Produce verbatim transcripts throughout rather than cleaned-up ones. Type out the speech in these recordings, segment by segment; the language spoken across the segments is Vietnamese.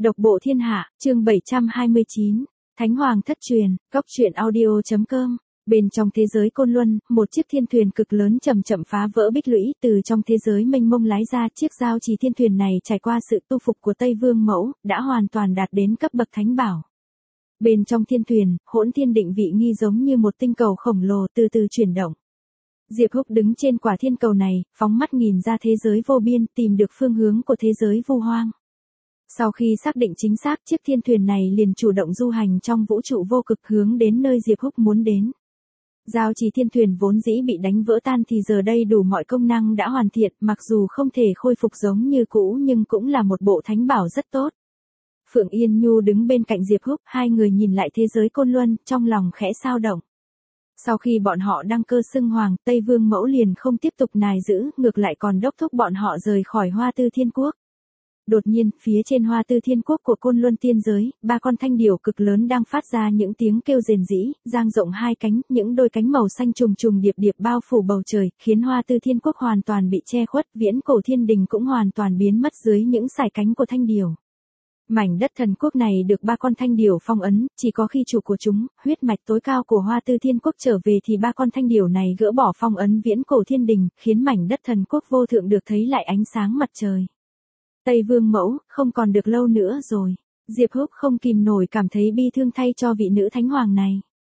Độc bộ thiên hạ, chương bảy trăm hai mươi chín, Thánh Hoàng thất truyền, cốc truyện audio chấm com. Bên trong thế giới Côn Luân, một chiếc thiên thuyền cực lớn chậm chậm phá vỡ bích lũy, từ trong thế giới mênh mông lái ra. Chiếc giao trì thiên thuyền này trải qua sự tu phục của Tây Vương Mẫu, đã hoàn toàn đạt đến cấp bậc thánh bảo. Bên trong thiên thuyền, hỗn thiên định vị nghi giống như một tinh cầu khổng lồ từ từ chuyển động. Diệp Húc đứng trên quả thiên cầu này, phóng mắt nhìn ra thế giới vô biên, tìm được phương hướng của thế giới vu hoang. Sau khi xác định chính xác, chiếc thiên thuyền này liền chủ động du hành trong vũ trụ vô cực hướng đến nơi Diệp Húc muốn đến. Giao trì thiên thuyền vốn dĩ bị đánh vỡ tan thì giờ đây đủ mọi công năng đã hoàn thiện, mặc dù không thể khôi phục giống như cũ nhưng cũng là một bộ thánh bảo rất tốt. Phượng Yên Nhu đứng bên cạnh Diệp Húc, hai người nhìn lại thế giới Côn Luân, trong lòng khẽ xao động. Sau khi bọn họ đăng cơ xưng hoàng, Tây Vương Mẫu liền không tiếp tục nài giữ, ngược lại còn đốc thúc bọn họ rời khỏi Hoa Tư Thiên Quốc. Đột nhiên, phía trên Hoa Tư Thiên Quốc của Côn Luân tiên giới, ba con thanh điểu cực lớn đang phát ra những tiếng kêu rền rĩ, dang rộng hai cánh, những đôi cánh màu xanh trùng trùng điệp điệp bao phủ bầu trời, khiến Hoa Tư Thiên Quốc hoàn toàn bị che khuất, viễn cổ thiên đình cũng hoàn toàn biến mất dưới những sải cánh của thanh điểu. Mảnh đất thần quốc này được ba con thanh điểu phong ấn, chỉ có khi chủ của chúng, huyết mạch tối cao của Hoa Tư Thiên Quốc trở về thì ba con thanh điểu này gỡ bỏ phong ấn viễn cổ thiên đình, khiến mảnh đất thần quốc vô thượng được thấy lại ánh sáng mặt trời. Tây Vương Mẫu, không còn được lâu nữa rồi. Diệp Húc không kìm nổi cảm thấy bi thương thay cho vị nữ thánh hoàng này.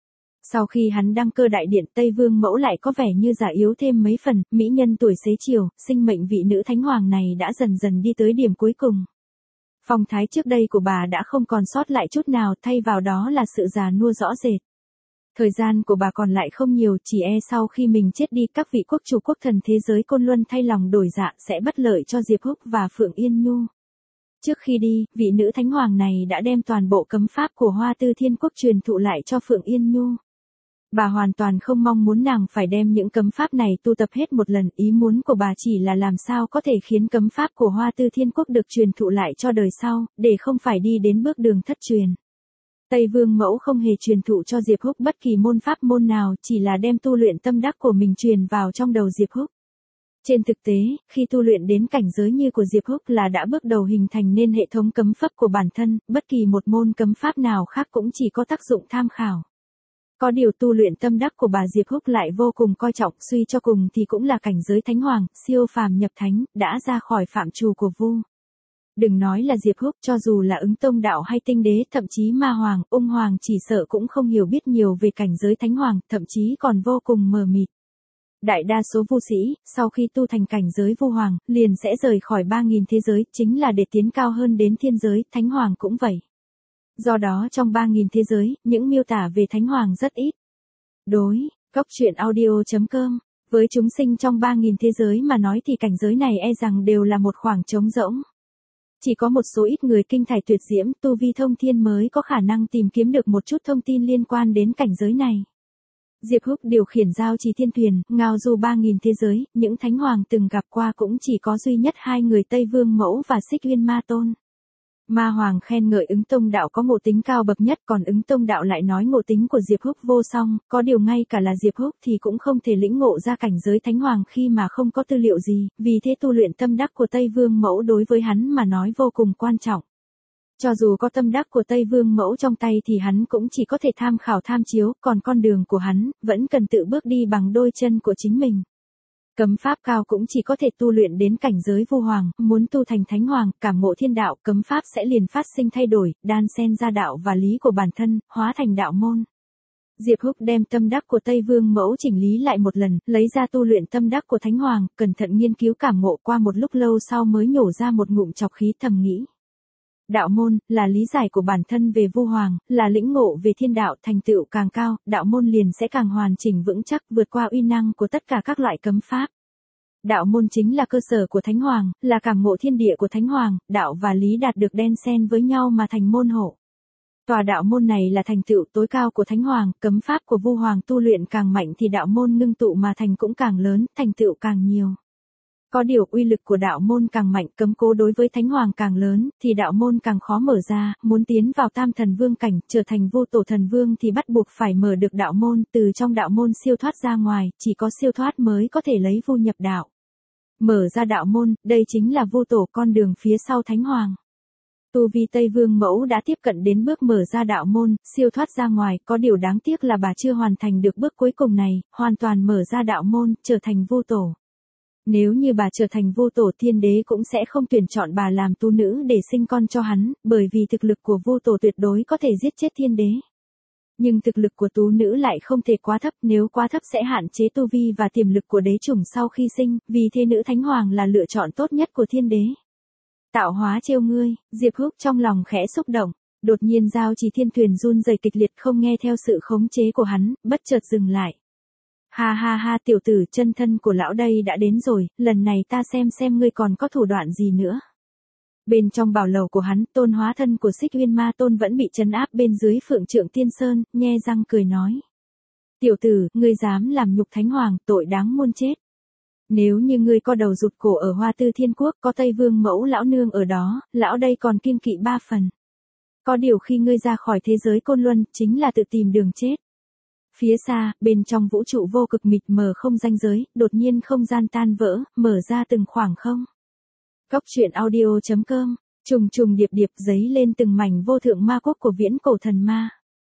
Sau khi hắn đăng cơ đại điện, Tây Vương Mẫu lại có vẻ như già yếu thêm mấy phần, mỹ nhân tuổi xế chiều, sinh mệnh vị nữ thánh hoàng này đã dần dần đi tới điểm cuối cùng. Phong thái trước đây của bà đã không còn sót lại chút nào, thay vào đó là sự già nua rõ rệt. Thời gian của bà còn lại không nhiều, chỉ e sau khi mình chết đi các vị quốc chủ quốc thần thế giới Côn Luân thay lòng đổi dạ sẽ bất lợi cho Diệp Húc và Phượng Yên Nhu. Trước khi đi, vị nữ thánh hoàng này đã đem toàn bộ cấm pháp của Hoa Tư Thiên Quốc truyền thụ lại cho Phượng Yên Nhu. Bà hoàn toàn không mong muốn nàng phải đem những cấm pháp này tu tập hết một lần, ý muốn của bà chỉ là làm sao có thể khiến cấm pháp của Hoa Tư Thiên Quốc được truyền thụ lại cho đời sau, để không phải đi đến bước đường thất truyền. Tây Vương Mẫu không hề truyền thụ cho Diệp Húc bất kỳ môn pháp môn nào, chỉ là đem tu luyện tâm đắc của mình truyền vào trong đầu Diệp Húc. Trên thực tế, khi tu luyện đến cảnh giới như của Diệp Húc là đã bước đầu hình thành nên hệ thống cấm pháp của bản thân, bất kỳ một môn cấm pháp nào khác cũng chỉ có tác dụng tham khảo. Có điều tu luyện tâm đắc của bà Diệp Húc lại vô cùng coi trọng, suy cho cùng thì cũng là cảnh giới thánh hoàng, siêu phàm nhập thánh, đã ra khỏi phạm trù của vu. Đừng nói là Diệp Húc, cho dù là Ứng Tông đạo hay Tinh Đế, thậm chí Ma Hoàng, Ung Hoàng chỉ sợ cũng không hiểu biết nhiều về cảnh giới thánh hoàng, thậm chí còn vô cùng mờ mịt. Đại đa số vu sĩ, sau khi tu thành cảnh giới vu hoàng, liền sẽ rời khỏi ba nghìn thế giới, chính là để tiến cao hơn đến thiên giới, thánh hoàng cũng vậy. Do đó trong ba nghìn thế giới, những miêu tả về thánh hoàng rất ít. Đối, cốc truyện audio chấm com, với chúng sinh trong ba nghìn thế giới mà nói thì cảnh giới này e rằng đều là một khoảng trống rỗng. Chỉ có một số ít người kinh thải tuyệt diễm, tu vi thông thiên mới có khả năng tìm kiếm được một chút thông tin liên quan đến cảnh giới này. Diệp Húc điều khiển giao trì thiên thuyền, ngao du ba nghìn thế giới, những thánh hoàng từng gặp qua cũng chỉ có duy nhất hai người Tây Vương Mẫu và Xích Uyên Ma Tôn. Ma Hoàng khen ngợi Ứng Tông đạo có ngộ tính cao bậc nhất, còn Ứng Tông đạo lại nói ngộ tính của Diệp Húc vô song, có điều ngay cả là Diệp Húc thì cũng không thể lĩnh ngộ ra cảnh giới thánh hoàng khi mà không có tư liệu gì, vì thế tu luyện tâm đắc của Tây Vương Mẫu đối với hắn mà nói vô cùng quan trọng. Cho dù có tâm đắc của Tây Vương Mẫu trong tay thì hắn cũng chỉ có thể tham khảo tham chiếu, còn con đường của hắn vẫn cần tự bước đi bằng đôi chân của chính mình. Cấm pháp cao cũng chỉ có thể tu luyện đến cảnh giới vu hoàng, muốn tu thành thánh hoàng, cảm ngộ thiên đạo, cấm pháp sẽ liền phát sinh thay đổi, đan xen ra đạo và lý của bản thân, hóa thành đạo môn. Diệp Húc đem tâm đắc của Tây Vương Mẫu chỉnh lý lại một lần, lấy ra tu luyện tâm đắc của thánh hoàng, cẩn thận nghiên cứu cảm ngộ, qua một lúc lâu sau mới nhổ ra một ngụm trọc khí, thầm nghĩ. Đạo môn, là lý giải của bản thân về vu hoàng, là lĩnh ngộ về thiên đạo, thành tựu càng cao, đạo môn liền sẽ càng hoàn chỉnh vững chắc, vượt qua uy năng của tất cả các loại cấm pháp. Đạo môn chính là cơ sở của thánh hoàng, là cảm ngộ thiên địa của thánh hoàng, đạo và lý đạt được đan xen với nhau mà thành môn hộ. Tòa đạo môn này là thành tựu tối cao của thánh hoàng, cấm pháp của vu hoàng tu luyện càng mạnh thì đạo môn ngưng tụ mà thành cũng càng lớn, thành tựu càng nhiều. Có điều uy lực của đạo môn càng mạnh, cấm cố đối với thánh hoàng càng lớn, thì đạo môn càng khó mở ra, muốn tiến vào tam thần vương cảnh, trở thành vu tổ thần vương thì bắt buộc phải mở được đạo môn, từ trong đạo môn siêu thoát ra ngoài, chỉ có siêu thoát mới có thể lấy vu nhập đạo. Mở ra đạo môn, đây chính là vu tổ, con đường phía sau thánh hoàng. Tu vi Tây Vương Mẫu đã tiếp cận đến bước mở ra đạo môn, siêu thoát ra ngoài, có điều đáng tiếc là bà chưa hoàn thành được bước cuối cùng này, hoàn toàn mở ra đạo môn, trở thành vô tổ. Nếu như bà trở thành vô tổ, thiên đế cũng sẽ không tuyển chọn bà làm tu nữ để sinh con cho hắn, bởi vì thực lực của vô tổ tuyệt đối có thể giết chết thiên đế. Nhưng thực lực của tú nữ lại không thể quá thấp, nếu quá thấp sẽ hạn chế tu vi và tiềm lực của đế chủng sau khi sinh, vì thế nữ thánh hoàng là lựa chọn tốt nhất của thiên đế. Tạo hóa trêu ngươi, Diệp Húc trong lòng khẽ xúc động, đột nhiên giao trì thiên thuyền run rẩy kịch liệt không nghe theo sự khống chế của hắn, bất chợt dừng lại. Ha ha ha, tiểu tử, chân thân của lão đây đã đến rồi, lần này ta xem xem ngươi còn có thủ đoạn gì nữa. Bên trong bảo lầu của hắn, tôn hóa thân của Xích Uyên Ma Tôn vẫn bị trấn áp bên dưới Phượng Trượng Tiên Sơn, nhe răng cười nói. Tiểu tử, ngươi dám làm nhục thánh hoàng, tội đáng muôn chết. Nếu như ngươi có đầu rụt cổ ở Hoa Tư Thiên Quốc, có Tây Vương Mẫu lão nương ở đó, lão đây còn kiêng kỵ ba phần. Có điều khi ngươi ra khỏi thế giới Côn Luân, chính là tự tìm đường chết. Phía xa, bên trong vũ trụ vô cực mịt mờ không ranh giới, đột nhiên không gian tan vỡ, mở ra từng khoảng không. Cốc truyện audio chấm com, trùng trùng điệp điệp giấy lên từng mảnh vô thượng ma quốc của viễn cổ thần ma.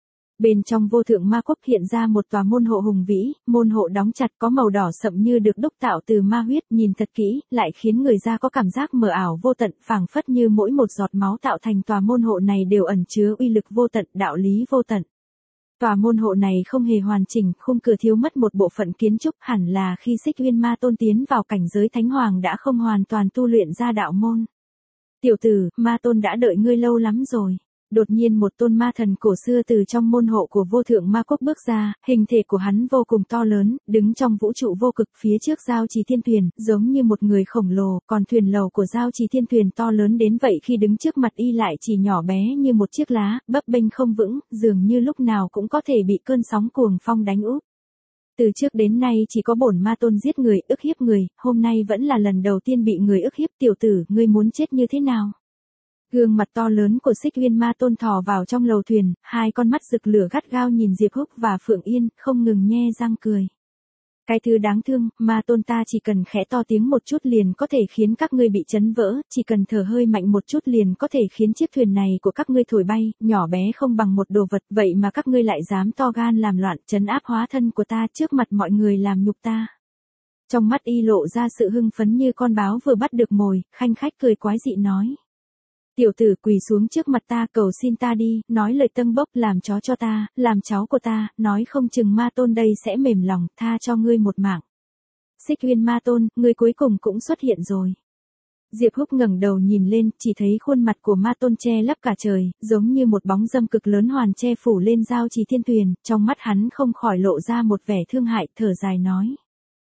Bên trong vô thượng ma quốc hiện ra một tòa môn hộ hùng vĩ, môn hộ đóng chặt có màu đỏ sậm như được đúc tạo từ ma huyết, nhìn thật kỹ, lại khiến người ta có cảm giác mờ ảo vô tận, phảng phất như mỗi một giọt máu tạo thành tòa môn hộ này đều ẩn chứa uy lực vô tận, đạo lý vô tận. Tòa môn hộ này không hề hoàn chỉnh, khung cửa thiếu mất một bộ phận kiến trúc, hẳn là khi Xích Uyên Ma Tôn tiến vào cảnh giới thánh hoàng đã không hoàn toàn tu luyện ra đạo môn. Tiểu tử, Ma Tôn đã đợi ngươi lâu lắm rồi. Đột nhiên một tôn ma thần cổ xưa từ trong môn hộ của vô thượng ma quốc bước ra, hình thể của hắn vô cùng to lớn, đứng trong vũ trụ vô cực phía trước giao trì thiên thuyền, giống như một người khổng lồ, còn thuyền lầu của giao trì thiên thuyền to lớn đến vậy khi đứng trước mặt y lại chỉ nhỏ bé như một chiếc lá, bấp bênh không vững, dường như lúc nào cũng có thể bị cơn sóng cuồng phong đánh úp. Từ trước đến nay chỉ có bổn ma tôn giết người, ức hiếp người, hôm nay vẫn là lần đầu tiên bị người ức hiếp. Tiểu tử, ngươi muốn chết như thế nào? Gương mặt to lớn của Xích Uyên Ma Tôn thò vào trong lầu thuyền, hai con mắt rực lửa gắt gao nhìn Diệp Húc và Phượng Yên, không ngừng nhe răng cười. Cái thứ đáng thương, Ma Tôn ta chỉ cần khẽ to tiếng một chút liền có thể khiến các ngươi bị chấn vỡ, chỉ cần thở hơi mạnh một chút liền có thể khiến chiếc thuyền này của các ngươi thổi bay, nhỏ bé không bằng một đồ vật, vậy mà các ngươi lại dám to gan làm loạn, trấn áp hóa thân của ta trước mặt mọi người làm nhục ta. Trong mắt y lộ ra sự hưng phấn như con báo vừa bắt được mồi, khanh khách cười quái dị nói. Tiểu tử, quỳ xuống trước mặt ta cầu xin ta đi, nói lời tâng bốc, làm chó cho ta, làm cháu của ta, nói không chừng Ma Tôn đây sẽ mềm lòng, tha cho ngươi một mạng. Xích Uyên Ma Tôn, ngươi cuối cùng cũng xuất hiện rồi. Diệp Húc ngẩng đầu nhìn lên, chỉ thấy khuôn mặt của Ma Tôn che lấp cả trời, giống như một bóng dâm cực lớn hoàn che phủ lên giao trì thiên thuyền, trong mắt hắn không khỏi lộ ra một vẻ thương hại, thở dài nói.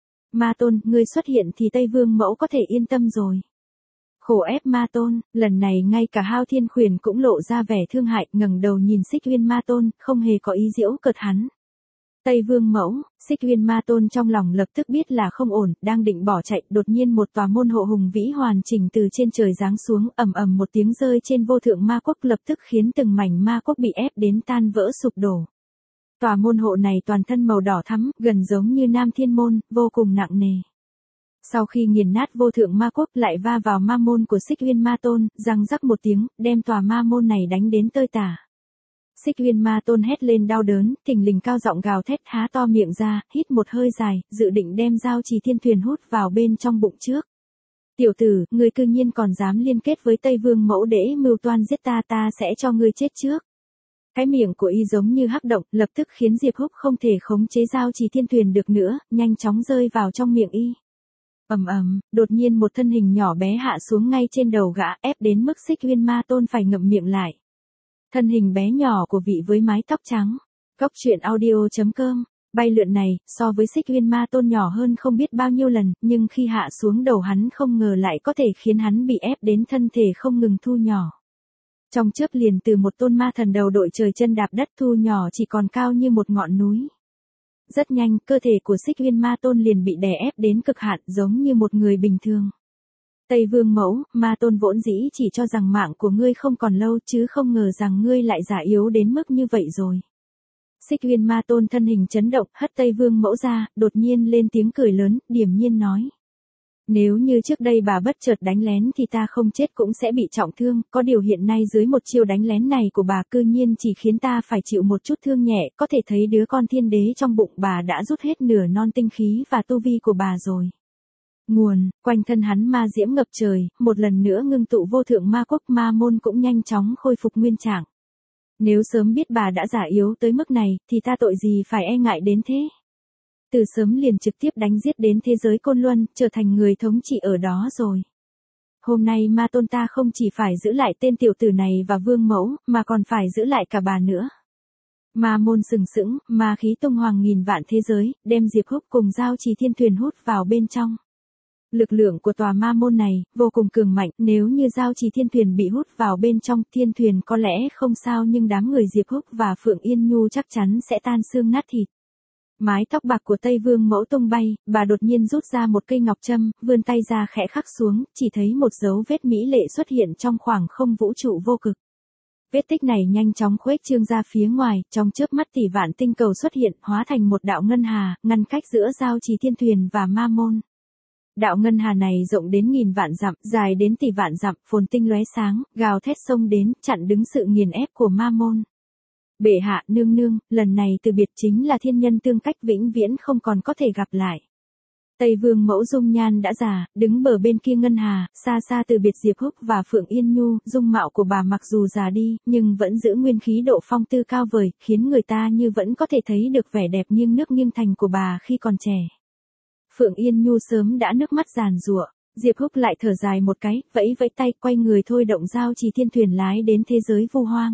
Ma Tôn, ngươi xuất hiện thì Tây Vương Mẫu có thể yên tâm rồi. Khổ ép Ma Tôn, lần này ngay cả Hao Thiên Khuyển cũng lộ ra vẻ thương hại, ngẩng đầu nhìn Xích Uyên Ma Tôn, không hề có ý giễu cợt hắn. Tây Vương Mẫu, Xích Uyên Ma Tôn trong lòng lập tức biết là không ổn, đang định bỏ chạy, đột nhiên một tòa môn hộ hùng vĩ hoàn chỉnh từ trên trời giáng xuống, ầm ầm một tiếng rơi trên vô thượng ma quốc, lập tức khiến từng mảnh ma quốc bị ép đến tan vỡ sụp đổ. Tòa môn hộ này toàn thân màu đỏ thắm, gần giống như Nam Thiên Môn, vô cùng nặng nề. Sau khi nghiền nát vô thượng ma quốc lại va vào ma môn của Xích Uyên Ma Tôn, răng rắc một tiếng, đem tòa ma môn này đánh đến tơi tả. Xích Uyên Ma Tôn hét lên đau đớn, thình lình cao giọng gào thét, há to miệng ra, hít một hơi dài, dự định đem giao trì thiên thuyền hút vào bên trong bụng trước. Tiểu tử, ngươi cư nhiên còn dám liên kết với Tây Vương Mẫu để mưu toan giết ta, ta sẽ cho ngươi chết trước. Cái miệng của y giống như hắc động, lập tức khiến Diệp Húc không thể khống chế giao trì thiên thuyền được nữa, nhanh chóng rơi vào trong miệng y. Ầm ầm, đột nhiên một thân hình nhỏ bé hạ xuống ngay trên đầu gã, ép đến mức Xích Uyên Ma Tôn phải ngậm miệng lại. Thân hình bé nhỏ của vị với mái tóc trắng. Cốc truyện audio chấm com, bay lượn này, so với Xích Uyên Ma Tôn nhỏ hơn không biết bao nhiêu lần, nhưng khi hạ xuống đầu hắn không ngờ lại có thể khiến hắn bị ép đến thân thể không ngừng thu nhỏ. Trong chớp liền từ một tôn ma thần đầu đội trời chân đạp đất thu nhỏ chỉ còn cao như một ngọn núi. Rất nhanh, cơ thể của Xích Uyên Ma Tôn liền bị đè ép đến cực hạn, giống như một người bình thường. Tây Vương Mẫu, Ma Tôn vốn dĩ chỉ cho rằng mạng của ngươi không còn lâu, chứ không ngờ rằng ngươi lại già yếu đến mức như vậy rồi. Xích Uyên Ma Tôn thân hình chấn động, hất Tây Vương Mẫu ra, đột nhiên lên tiếng cười lớn, điềm nhiên nói. Nếu như trước đây bà bất chợt đánh lén thì ta không chết cũng sẽ bị trọng thương, có điều hiện nay dưới một chiêu đánh lén này của bà cư nhiên chỉ khiến ta phải chịu một chút thương nhẹ, có thể thấy đứa con thiên đế trong bụng bà đã rút hết nửa non tinh khí và tu vi của bà rồi. Nguồn, quanh thân hắn ma diễm ngập trời, một lần nữa ngưng tụ vô thượng ma cốc, ma môn cũng nhanh chóng khôi phục nguyên trạng. Nếu sớm biết bà đã giả yếu tới mức này, thì ta tội gì phải e ngại đến thế. Từ sớm liền trực tiếp đánh giết đến thế giới Côn Luân, trở thành người thống trị ở đó rồi. Hôm nay ma tôn ta không chỉ phải giữ lại tên tiểu tử này và vương mẫu, mà còn phải giữ lại cả bà nữa. Ma môn sừng sững, ma khí tung hoàng nghìn vạn thế giới, đem Diệp Húc cùng Giao Trì Thiên Thuyền hút vào bên trong. Lực lượng của tòa ma môn này, vô cùng cường mạnh, nếu như Giao Trì Thiên Thuyền bị hút vào bên trong, thiên thuyền có lẽ không sao nhưng đám người Diệp Húc và Phượng Yên Nhu chắc chắn sẽ tan xương nát thịt. Mái tóc bạc của Tây Vương mẫu tung bay, bà đột nhiên rút ra một cây ngọc châm, vươn tay ra khẽ khắc xuống, chỉ thấy một dấu vết mỹ lệ xuất hiện trong khoảng không vũ trụ vô cực. Vết tích này nhanh chóng khuếch trương ra phía ngoài, trong chớp mắt tỷ vạn tinh cầu xuất hiện, hóa thành một đạo ngân hà, ngăn cách giữa Giao Trì Thiên Thuyền và ma môn. Đạo ngân hà này rộng đến nghìn vạn dặm, dài đến tỷ vạn dặm, phồn tinh lóe sáng, gào thét xông đến, chặn đứng sự nghiền ép của ma môn. Bệ hạ, nương nương, lần này từ biệt chính là thiên nhân tương cách vĩnh viễn không còn có thể gặp lại. Tây Vương mẫu dung nhan đã già, đứng bờ bên kia ngân hà, xa xa từ biệt Diệp Húc và Phượng Yên Nhu, dung mạo của bà mặc dù già đi, nhưng vẫn giữ nguyên khí độ phong tư cao vời, khiến người ta như vẫn có thể thấy được vẻ đẹp nghiêng nước nghiêng thành của bà khi còn trẻ. Phượng Yên Nhu sớm đã nước mắt giàn giụa, Diệp Húc lại thở dài một cái, vẫy vẫy tay, quay người thôi động Giao Trì Thiên Thuyền lái đến thế giới vu hoang.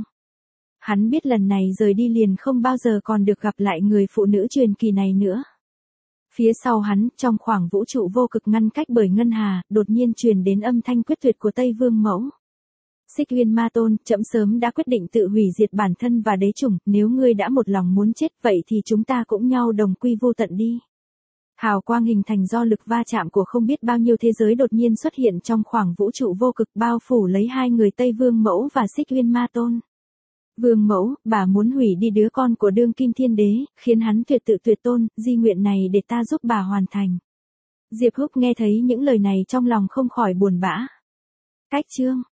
Hắn biết lần này rời đi liền không bao giờ còn được gặp lại người phụ nữ truyền kỳ này nữa. Phía sau hắn, trong khoảng vũ trụ vô cực ngăn cách bởi ngân hà, đột nhiên truyền đến âm thanh quyết tuyệt của Tây Vương mẫu. Xích Uyên Ma Tôn, trẫm sớm đã quyết định tự hủy diệt bản thân và đế chủng, nếu ngươi đã một lòng muốn chết, vậy thì chúng ta cũng nhau đồng quy vô tận đi. Hào quang hình thành do lực va chạm của không biết bao nhiêu thế giới đột nhiên xuất hiện trong khoảng vũ trụ vô cực, bao phủ lấy hai người Tây Vương mẫu và Xích Uyên Ma Tôn. Vương mẫu, bà muốn hủy đi đứa con của đương kim thiên đế, khiến hắn tuyệt tự tuyệt tôn, di nguyện này để ta giúp bà hoàn thành. Diệp Húc nghe thấy những lời này trong lòng không khỏi buồn bã. Cách chương